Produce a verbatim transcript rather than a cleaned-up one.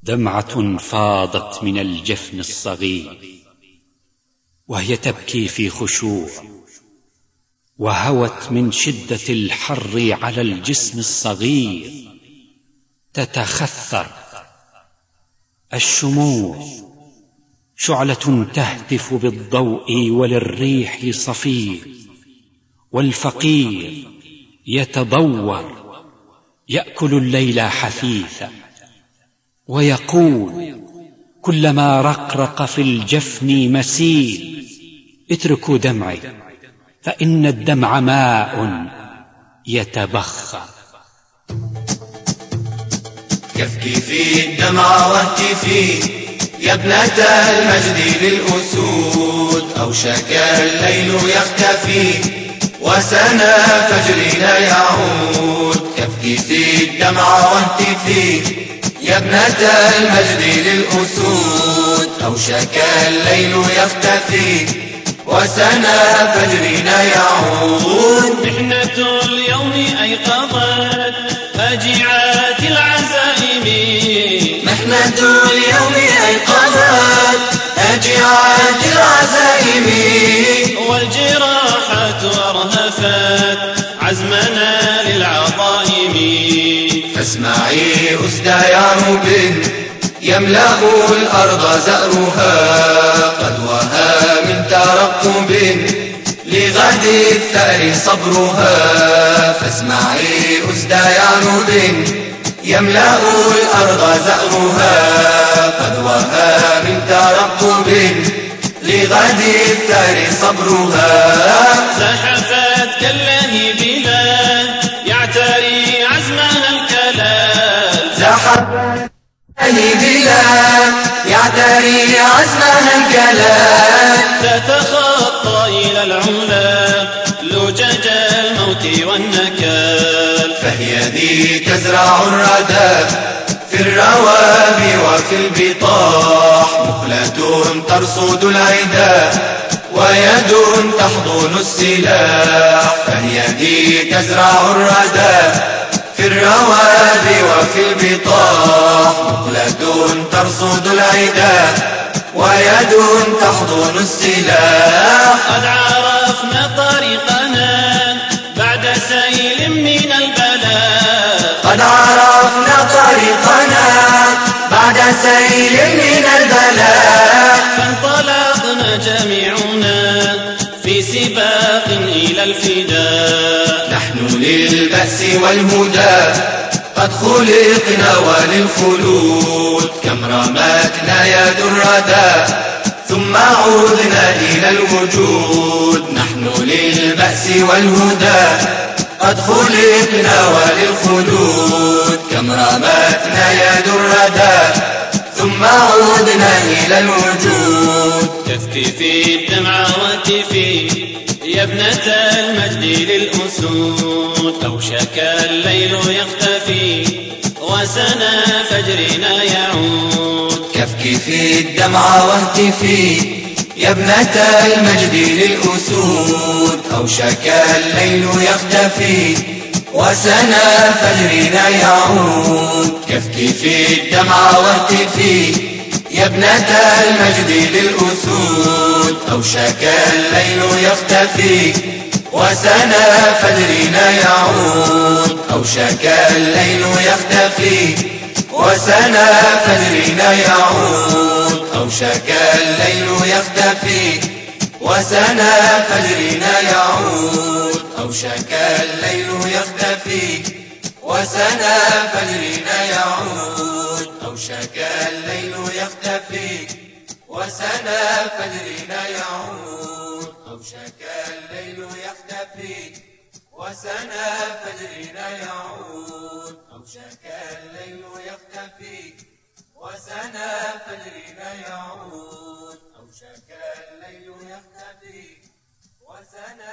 دمعة فاضت من الجفن الصغير وهي تبكي في خشوع، وهوت من شدة الحر على الجسم الصغير تتخثر. الشموع شعلة تهتف بالضوء وللريح صفير، والفقير يتضور يأكل الليل حثيثا، ويقول كلما رقرق في الجفن مسيل: اتركوا دمعي فإن الدمع ماء يتبخر. يبكي في الدمع واهتفي يا ابنة المجد للأسود، أوشك الليل يختفي وسنا فجرنا يعود. يبكي في الدمع واهتفي يا ابنة المجد للأسود، أوشك الليل يختفي وسنا فجرنا يعود. محنة اليوم أيقظت فاجعات العزائم، محنة اليوم أيقظت فاجعات العزائم، والجراحات أرهفت عزمنا للعظائم. فاسمعي أسدى يا رب يملأ الأرض زأرها، قد وها من ترقب لغد الثأر صبرها. فاسمعي أسدى يا رب يملأ الأرض زأرها، قد وها من ترقب لغد الثأر صبرها. زحفت كالله بلا يعتري عزمها الكلام، زحفت بلا يعتري عزمها الكلام، تتخطى إلى العلا لجج الموت والنكال. فهي ذي تزرع الردى في الروابي وفي البطاح، مقلة ترصد العدا ويد تحضن السلاح. فهي ذي تزرع الردى في الروابي وفي البطاح، مقلة ترصد العدا ويد تحضن السلاح. قد عرفنا طريقنا بعد سيل من البلاء، قد عرفنا طريقنا بعد سيل من البلاء، فانطلقنا جميعنا في سباق إلى الفداء. نحن للبأس والهدى قد خلقنا وللخلود، كم رمتنا يد الردى ثم عودنا إلى الوجود. نحن للبأس والهدى قد خلقنا وللخلود، كم رمتنا يد الردى ثم عودنا إلى الوجود. تفتي في الدمع وتفي يا ابنة المجد للأسود، أوشك الليل يختفي وسنا فجرنا يعود. كفكي في الدمع واهتفي يا ابنة المجد للأسود، أوشك الليل يختفي وسنا فجرنا يعود. كفكي في الدمع واهتفي يا ابنة المجد للأسود، أوشك الليل يختفي وسنا فجرنا يعود. أوشك الليل يختفي وسنا فجرنا يعود. أوشك الليل يختفي وسنا فجرنا يعود. أوشك الليل يختفي وسنا فجرنا يعود. أوشك الليل يختفي وسنا فجرنا يعود. أوشك الليل يختفي وسنا فجرنا يعود. أوشك الليل يختفي وسنا فجرنا يعود. أوشك الليل يختفي وسنا